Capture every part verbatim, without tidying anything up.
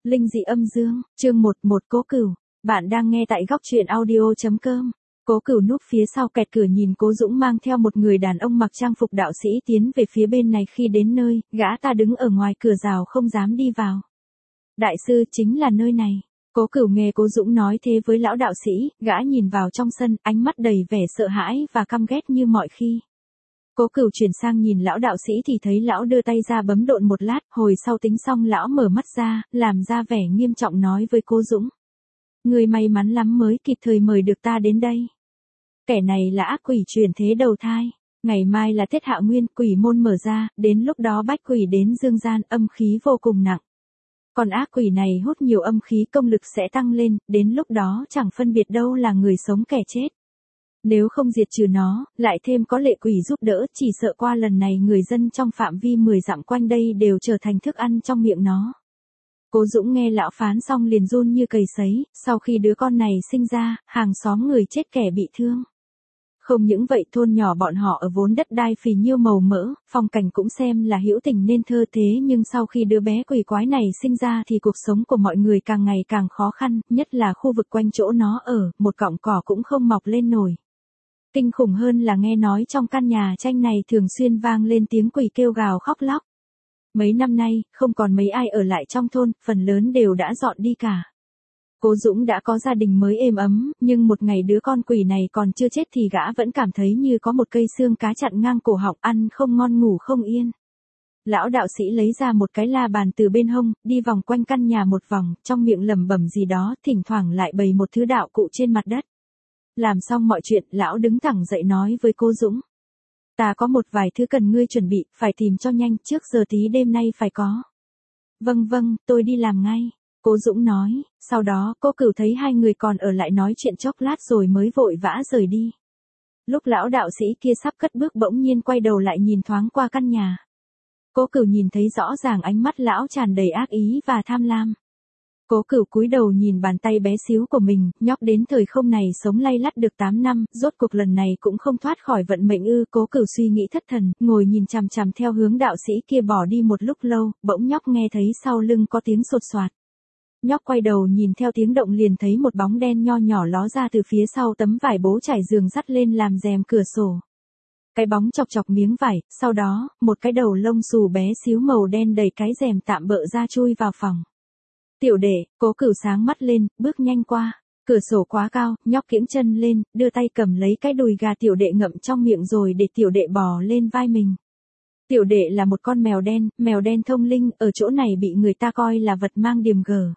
Linh dị âm dương, chương một một Cố Cửu. Bạn đang nghe tại góc truyện audio chấm com. Cố Cửu núp phía sau kẹt cửa nhìn Cố Dũng mang theo một người đàn ông mặc trang phục đạo sĩ tiến về phía bên này. Khi đến nơi, gã ta đứng ở ngoài cửa rào không dám đi vào. Đại sư, chính là nơi này. Cố Cửu nghe Cố Dũng nói thế với lão đạo sĩ, gã nhìn vào trong sân, ánh mắt đầy vẻ sợ hãi và căm ghét như mọi khi. Cố Cửu chuyển sang nhìn lão đạo sĩ thì thấy lão đưa tay ra bấm độn một lát, hồi sau tính xong lão mở mắt ra, làm ra vẻ nghiêm trọng nói với Cố Dũng. Người may mắn lắm mới kịp thời mời được ta đến đây. Kẻ này là ác quỷ chuyển thế đầu thai, ngày mai là Tết Hạ Nguyên, quỷ môn mở ra, đến lúc đó bách quỷ đến dương gian, âm khí vô cùng nặng. Còn ác quỷ này hút nhiều âm khí, công lực sẽ tăng lên, đến lúc đó chẳng phân biệt đâu là người sống kẻ chết. Nếu không diệt trừ nó, lại thêm có lệ quỷ giúp đỡ, chỉ sợ qua lần này người dân trong phạm vi mười dặm quanh đây đều trở thành thức ăn trong miệng nó. Cố Dũng nghe lão phán xong liền run như cầy sấy, sau khi đứa con này sinh ra, hàng xóm người chết kẻ bị thương. Không những vậy, thôn nhỏ bọn họ ở vốn đất đai phì nhiêu màu mỡ, phong cảnh cũng xem là hữu tình nên thơ thế, nhưng sau khi đứa bé quỷ quái này sinh ra thì cuộc sống của mọi người càng ngày càng khó khăn, nhất là khu vực quanh chỗ nó ở, một cọng cỏ cũng không mọc lên nổi. Kinh khủng hơn là nghe nói trong căn nhà tranh này thường xuyên vang lên tiếng quỷ kêu gào khóc lóc. Mấy năm nay, không còn mấy ai ở lại trong thôn, phần lớn đều đã dọn đi cả. Cố Dũng đã có gia đình mới êm ấm, nhưng một ngày đứa con quỷ này còn chưa chết thì gã vẫn cảm thấy như có một cây xương cá chặn ngang cổ họng, ăn không ngon ngủ không yên. Lão đạo sĩ lấy ra một cái la bàn từ bên hông, đi vòng quanh căn nhà một vòng, trong miệng lẩm bẩm gì đó, thỉnh thoảng lại bày một thứ đạo cụ trên mặt đất. Làm xong mọi chuyện, lão đứng thẳng dậy nói với Cố Dũng. Ta có một vài thứ cần ngươi chuẩn bị, phải tìm cho nhanh, trước giờ tí đêm nay phải có. Vâng vâng, tôi đi làm ngay. Cố Dũng nói, sau đó Cố Cửu thấy hai người còn ở lại nói chuyện chốc lát rồi mới vội vã rời đi. Lúc lão đạo sĩ kia sắp cất bước bỗng nhiên quay đầu lại nhìn thoáng qua căn nhà. Cố Cửu nhìn thấy rõ ràng ánh mắt lão tràn đầy ác ý và tham lam. Cố Cửu cúi đầu nhìn bàn tay bé xíu của mình, nhóc đến thời không này sống lay lắt được tám năm, rốt cuộc lần này cũng không thoát khỏi vận mệnh ư. Cố Cửu suy nghĩ thất thần, ngồi nhìn chằm chằm theo hướng đạo sĩ kia bỏ đi một lúc lâu, bỗng nhóc nghe thấy sau lưng có tiếng sột soạt. Nhóc quay đầu nhìn theo tiếng động liền thấy một bóng đen nho nhỏ ló ra từ phía sau tấm vải bố trải giường dắt lên làm rèm cửa sổ. Cái bóng chọc chọc miếng vải, sau đó, một cái đầu lông xù bé xíu màu đen đẩy cái rèm tạm bợ ra chui vào phòng. Tiểu đệ, Cố Cửu sáng mắt lên, bước nhanh qua. Cửa sổ quá cao, nhóc kiễng chân lên, đưa tay cầm lấy cái đùi gà tiểu đệ ngậm trong miệng rồi để tiểu đệ bò lên vai mình. Tiểu đệ là một con mèo đen, mèo đen thông linh, ở chỗ này bị người ta coi là vật mang điềm gở.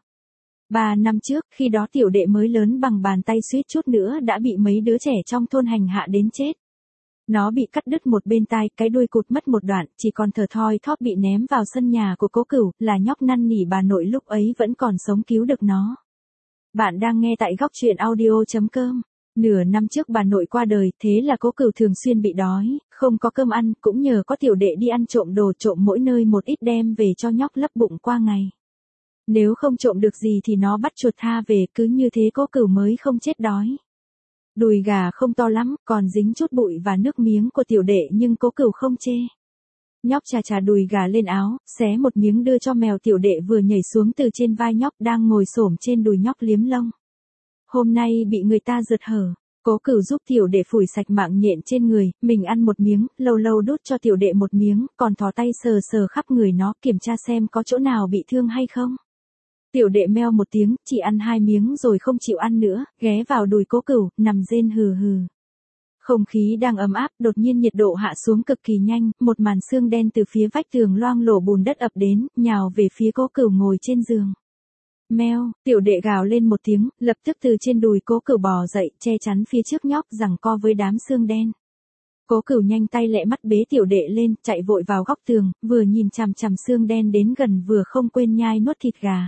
Ba năm trước, khi đó tiểu đệ mới lớn bằng bàn tay suýt chút nữa đã bị mấy đứa trẻ trong thôn hành hạ đến chết. Nó bị cắt đứt một bên tai, cái đuôi cụt mất một đoạn, chỉ còn thở thoi thóp bị ném vào sân nhà của Cố Cửu, là nhóc năn nỉ bà nội lúc ấy vẫn còn sống cứu được nó. Bạn đang nghe tại góc truyện audio chấm com. Nửa năm trước bà nội qua đời, thế là Cố Cửu thường xuyên bị đói, không có cơm ăn, cũng nhờ có tiểu đệ đi ăn trộm đồ, trộm mỗi nơi một ít đem về cho nhóc lấp bụng qua ngày. Nếu không trộm được gì thì nó bắt chuột tha về, cứ như thế Cố Cửu mới không chết đói. Đùi gà không to lắm, còn dính chút bụi và nước miếng của tiểu đệ nhưng Cố Cửu không chê. Nhóc chà chà đùi gà lên áo, xé một miếng đưa cho mèo, tiểu đệ vừa nhảy xuống từ trên vai nhóc đang ngồi xổm trên đùi nhóc liếm lông. Hôm nay bị người ta rượt hở, Cố Cửu giúp tiểu đệ phủi sạch mạng nhện trên người, mình ăn một miếng, lâu lâu đút cho tiểu đệ một miếng, còn thò tay sờ sờ khắp người nó kiểm tra xem có chỗ nào bị thương hay không. Tiểu đệ meo một tiếng, chỉ ăn hai miếng rồi không chịu ăn nữa, ghé vào đùi Cố Cửu, nằm rên hừ hừ. Không khí đang ấm áp, đột nhiên nhiệt độ hạ xuống cực kỳ nhanh, một màn sương đen từ phía vách tường loang lổ bùn đất ập đến, nhào về phía Cố Cửu ngồi trên giường. Meo, tiểu đệ gào lên một tiếng, lập tức từ trên đùi Cố Cửu bò dậy, che chắn phía trước nhóc giằng co với đám sương đen. Cố Cửu nhanh tay lẹ mắt bế tiểu đệ lên, chạy vội vào góc tường, vừa nhìn chằm chằm sương đen đến gần vừa không quên nhai nuốt thịt gà.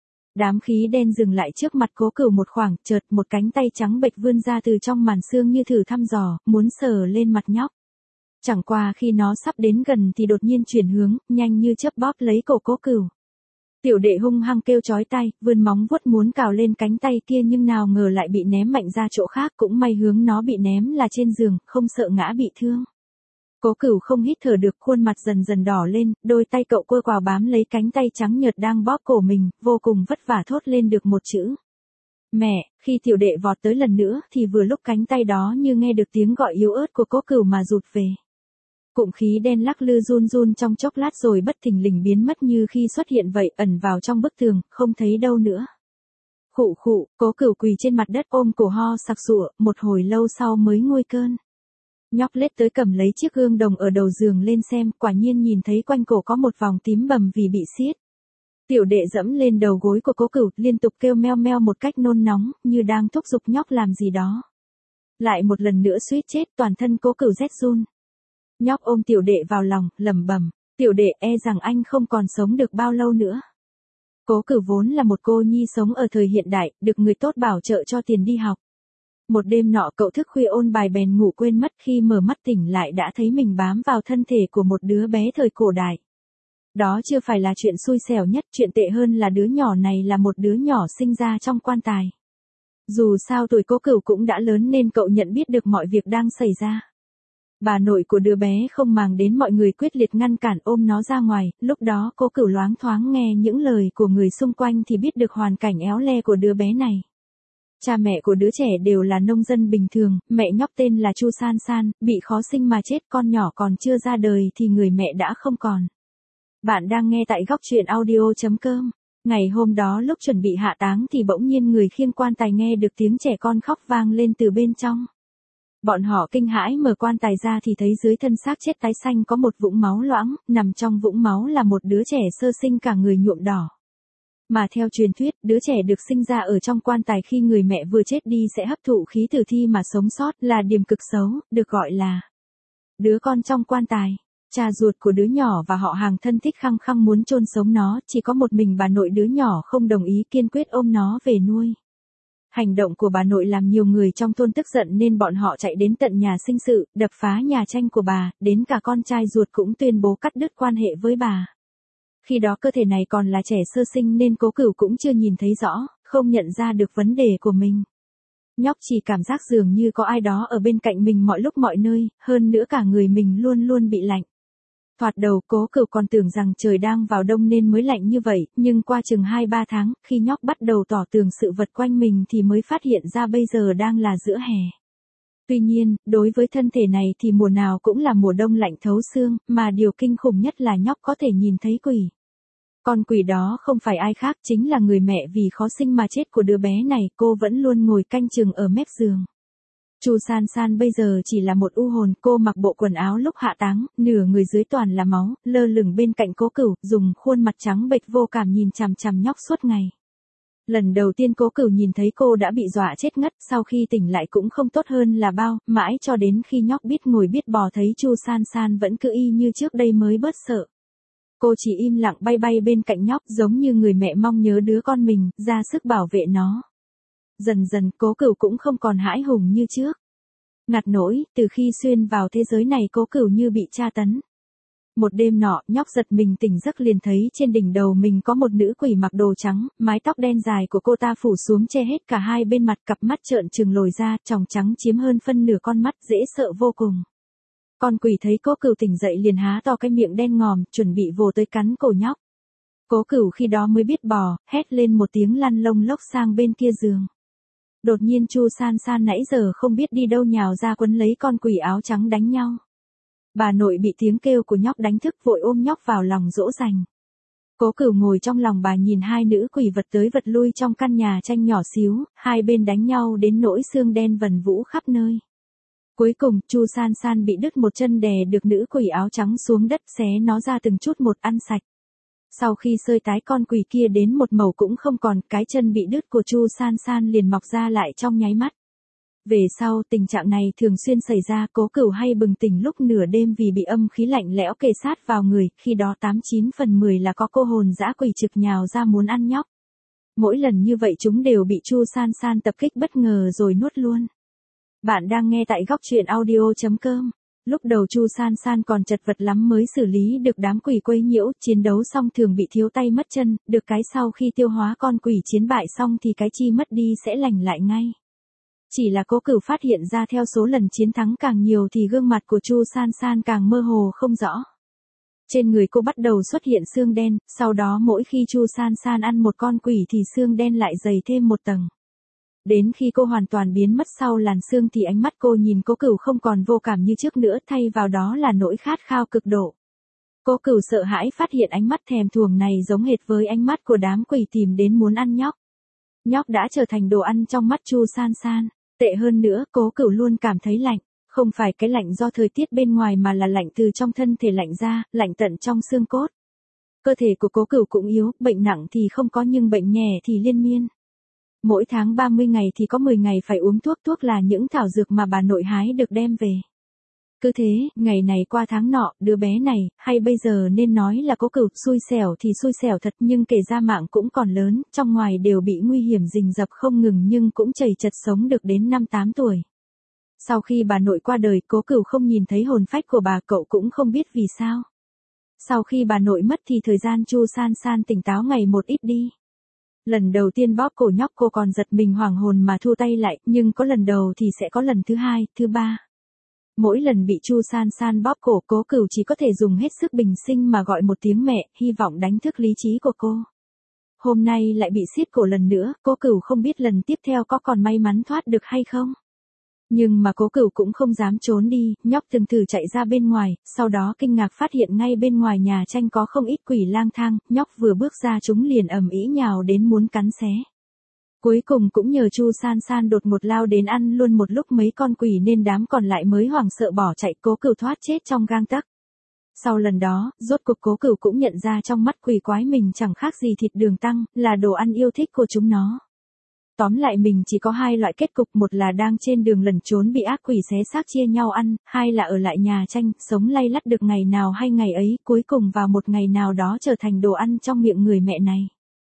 Đám khí đen dừng lại trước mặt Cố Cửu một khoảng, chợt một cánh tay trắng bệch vươn ra từ trong màn sương như thử thăm dò, muốn sờ lên mặt nhóc. Chẳng qua khi nó sắp đến gần thì đột nhiên chuyển hướng, nhanh như chớp bóp lấy cổ Cố Cửu. Tiểu đệ hung hăng kêu chói tai, vươn móng vuốt muốn cào lên cánh tay kia nhưng nào ngờ lại bị ném mạnh ra chỗ khác, cũng may hướng nó bị ném là trên giường, không sợ ngã bị thương. Cố Cửu không hít thở được, khuôn mặt dần dần đỏ lên, đôi tay cậu quơ quào bám lấy cánh tay trắng nhợt đang bóp cổ mình, vô cùng vất vả thốt lên được một chữ. Mẹ, khi tiểu đệ vọt tới lần nữa thì vừa lúc cánh tay đó như nghe được tiếng gọi yếu ớt của Cố Cửu mà rụt về. Cụm khí đen lắc lư run run trong chốc lát rồi bất thình lình biến mất như khi xuất hiện vậy, ẩn vào trong bức tường, không thấy đâu nữa. Khụ khụ, Cố Cửu quỳ trên mặt đất ôm cổ ho sặc sụa, một hồi lâu sau mới nguôi cơn. Nhóc lết tới cầm lấy chiếc gương đồng ở đầu giường lên xem, quả nhiên nhìn thấy quanh cổ có một vòng tím bầm vì bị siết. Tiểu đệ dẫm lên đầu gối của Cố Cửu, liên tục kêu meo meo một cách nôn nóng, như đang thúc giục nhóc làm gì đó. Lại một lần nữa suýt chết, toàn thân Cố Cửu rét run. Nhóc ôm tiểu đệ vào lòng, lẩm bẩm, tiểu đệ e rằng anh không còn sống được bao lâu nữa. Cố Cửu vốn là một cô nhi sống ở thời hiện đại, được người tốt bảo trợ cho tiền đi học. Một đêm nọ cậu thức khuya ôn bài bèn ngủ quên mất, khi mở mắt tỉnh lại đã thấy mình bám vào thân thể của một đứa bé thời cổ đại. Đó chưa phải là chuyện xui xẻo nhất, chuyện tệ hơn là đứa nhỏ này là một đứa nhỏ sinh ra trong quan tài. Dù sao tuổi Cố Cửu cũng đã lớn nên cậu nhận biết được mọi việc đang xảy ra. Bà nội của đứa bé không màng đến mọi người quyết liệt ngăn cản ôm nó ra ngoài, lúc đó Cố Cửu loáng thoáng nghe những lời của người xung quanh thì biết được hoàn cảnh éo le của đứa bé này. Cha mẹ của đứa trẻ đều là nông dân bình thường, mẹ nhóc tên là Chu San San, bị khó sinh mà chết, con nhỏ còn chưa ra đời thì người mẹ đã không còn. Bạn đang nghe tại góc truyện audio chấm com. Ngày hôm đó lúc chuẩn bị hạ táng thì bỗng nhiên người khiêng quan tài nghe được tiếng trẻ con khóc vang lên từ bên trong. Bọn họ kinh hãi mở quan tài ra thì thấy dưới thân xác chết tái xanh có một vũng máu loãng, nằm trong vũng máu là một đứa trẻ sơ sinh cả người nhuộm đỏ. Mà theo truyền thuyết, đứa trẻ được sinh ra ở trong quan tài khi người mẹ vừa chết đi sẽ hấp thụ khí tử thi mà sống sót, là điểm cực xấu, được gọi là đứa con trong quan tài. Cha ruột của đứa nhỏ và họ hàng thân thích khăng khăng muốn chôn sống nó, chỉ có một mình bà nội đứa nhỏ không đồng ý, kiên quyết ôm nó về nuôi. Hành động của bà nội làm nhiều người trong thôn tức giận nên bọn họ chạy đến tận nhà sinh sự, đập phá nhà tranh của bà, đến cả con trai ruột cũng tuyên bố cắt đứt quan hệ với bà. Khi đó cơ thể này còn là trẻ sơ sinh nên Cố Cửu cũng chưa nhìn thấy rõ, không nhận ra được vấn đề của mình. Nhóc chỉ cảm giác dường như có ai đó ở bên cạnh mình mọi lúc mọi nơi, hơn nữa cả người mình luôn luôn bị lạnh. Thoạt đầu Cố Cửu còn tưởng rằng trời đang vào đông nên mới lạnh như vậy, nhưng qua chừng hai ba tháng, khi nhóc bắt đầu tỏ tường sự vật quanh mình thì mới phát hiện ra bây giờ đang là giữa hè. Tuy nhiên, đối với thân thể này thì mùa nào cũng là mùa đông lạnh thấu xương, mà điều kinh khủng nhất là nhóc có thể nhìn thấy quỷ. Con quỷ đó không phải ai khác, chính là người mẹ vì khó sinh mà chết của đứa bé này, cô vẫn luôn ngồi canh chừng ở mép giường. Chu San San bây giờ chỉ là một u hồn, cô mặc bộ quần áo lúc hạ táng, nửa người dưới toàn là máu, lơ lửng bên cạnh Cố Cửu, dùng khuôn mặt trắng bệch vô cảm nhìn chằm chằm nhóc suốt ngày. Lần đầu tiên Cố Cửu nhìn thấy cô đã bị dọa chết ngất, sau khi tỉnh lại cũng không tốt hơn là bao, mãi cho đến khi nhóc biết ngồi biết bò thấy Chu San San vẫn cứ y như trước đây mới bớt sợ. Cô chỉ im lặng bay bay bên cạnh nhóc giống như người mẹ mong nhớ đứa con mình, ra sức bảo vệ nó. Dần dần Cố Cửu cũng không còn hãi hùng như trước. Ngặt nỗi, từ khi xuyên vào thế giới này Cố Cửu như bị tra tấn. Một đêm nọ, nhóc giật mình tỉnh giấc liền thấy trên đỉnh đầu mình có một nữ quỷ mặc đồ trắng, mái tóc đen dài của cô ta phủ xuống che hết cả hai bên mặt, cặp mắt trợn trừng lồi ra, tròng trắng chiếm hơn phân nửa con mắt, dễ sợ vô cùng. Con quỷ thấy Cố Cửu tỉnh dậy liền há to cái miệng đen ngòm, chuẩn bị vồ tới cắn cổ nhóc. Cố Cửu khi đó mới biết bò, hét lên một tiếng lăn lông lốc sang bên kia giường. Đột nhiên Chu San San nãy giờ không biết đi đâu nhào ra quấn lấy con quỷ áo trắng đánh nhau. Bà nội bị tiếng kêu của nhóc đánh thức vội ôm nhóc vào lòng dỗ dành. Cố Cửu ngồi trong lòng bà nhìn hai nữ quỷ vật tới vật lui trong căn nhà tranh nhỏ xíu, hai bên đánh nhau đến nỗi xương đen vần vũ khắp nơi. Cuối cùng, Chu San San bị đứt một chân đè được nữ quỷ áo trắng xuống đất xé nó ra từng chút một ăn sạch. Sau khi sơi tái con quỷ kia đến một mẩu cũng không còn, cái chân bị đứt của Chu San San liền mọc ra lại trong nháy mắt. Về sau tình trạng này thường xuyên xảy ra, Cố Cửu hay bừng tỉnh lúc nửa đêm vì bị âm khí lạnh lẽo kề sát vào người, khi đó tám chín phần mười là có cô hồn dã quỷ trực nhào ra muốn ăn nhóc. Mỗi lần như vậy chúng đều bị Chu San San tập kích bất ngờ rồi nuốt luôn. Bạn đang nghe tại góc truyện audio chấm com. Lúc đầu Chu San San còn chật vật lắm mới xử lý được đám quỷ quấy nhiễu, chiến đấu xong thường bị thiếu tay mất chân, được cái sau khi tiêu hóa con quỷ chiến bại xong thì cái chi mất đi sẽ lành lại ngay. Chỉ là Cố Cửu phát hiện ra theo số lần chiến thắng càng nhiều thì gương mặt của Chu San San càng mơ hồ không rõ. Trên người cô bắt đầu xuất hiện xương đen, sau đó mỗi khi Chu San San ăn một con quỷ thì xương đen lại dày thêm một tầng. Đến khi cô hoàn toàn biến mất sau làn xương thì ánh mắt cô nhìn Cố Cửu không còn vô cảm như trước nữa, thay vào đó là nỗi khát khao cực độ. Cố Cửu sợ hãi phát hiện ánh mắt thèm thuồng này giống hệt với ánh mắt của đám quỷ tìm đến muốn ăn nhóc. Nhóc đã trở thành đồ ăn trong mắt Chu San San. Tệ hơn nữa, Cố Cửu luôn cảm thấy lạnh. Không phải cái lạnh do thời tiết bên ngoài mà là lạnh từ trong thân thể lạnh ra, lạnh tận trong xương cốt. Cơ thể của Cố Cửu cũng yếu, bệnh nặng thì không có nhưng bệnh nhẹ thì liên miên. Mỗi tháng ba mươi ngày thì có mười ngày phải uống thuốc, thuốc là những thảo dược mà bà nội hái được đem về. Cứ thế, ngày này qua tháng nọ, đứa bé này, hay bây giờ nên nói là Cố Cửu, xui xẻo thì xui xẻo thật nhưng kể ra mạng cũng còn lớn, trong ngoài đều bị nguy hiểm rình rập không ngừng nhưng cũng chầy chật sống được đến năm tám tuổi. Sau khi bà nội qua đời, Cố Cửu không nhìn thấy hồn phách của bà, cậu cũng không biết vì sao. Sau khi bà nội mất thì thời gian Chu San San tỉnh táo ngày một ít đi. Lần đầu tiên bóp cổ nhóc cô còn giật mình hoảng hồn mà thu tay lại, nhưng có lần đầu thì sẽ có lần thứ hai, thứ ba. Mỗi lần bị Chu San San bóp cổ, Cố Cửu chỉ có thể dùng hết sức bình sinh mà gọi một tiếng mẹ, hy vọng đánh thức lý trí của cô. Hôm nay lại bị siết cổ lần nữa, Cố Cửu không biết lần tiếp theo có còn may mắn thoát được hay không. Nhưng mà Cố Cửu cũng không dám trốn đi, nhóc từng thử chạy ra bên ngoài, sau đó kinh ngạc phát hiện ngay bên ngoài nhà tranh có không ít quỷ lang thang, nhóc vừa bước ra chúng liền ầm ĩ nhào đến muốn cắn xé. Cuối cùng cũng nhờ Chu San San đột ngột lao đến ăn luôn một lúc mấy con quỷ nên đám còn lại mới hoảng sợ bỏ chạy, Cố Cửu thoát chết trong gang tấc. Sau lần đó, rốt cuộc Cố Cửu cũng nhận ra trong mắt quỷ quái mình chẳng khác gì thịt đường tăng, là đồ ăn yêu thích của chúng nó. Tóm lại mình chỉ có hai loại kết cục, một là đang trên đường lẩn trốn bị ác quỷ xé xác chia nhau ăn, hai là ở lại nhà tranh, sống lay lắt được ngày nào hay ngày ấy, cuối cùng vào một ngày nào đó trở thành đồ ăn trong miệng người mẹ này.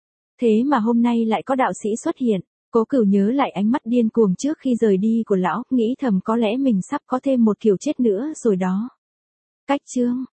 Thế mà hôm nay lại có đạo sĩ xuất hiện, Cố Cửu nhớ lại ánh mắt điên cuồng trước khi rời đi của lão, nghĩ thầm có lẽ mình sắp có thêm một kiểu chết nữa rồi đó. Cách chương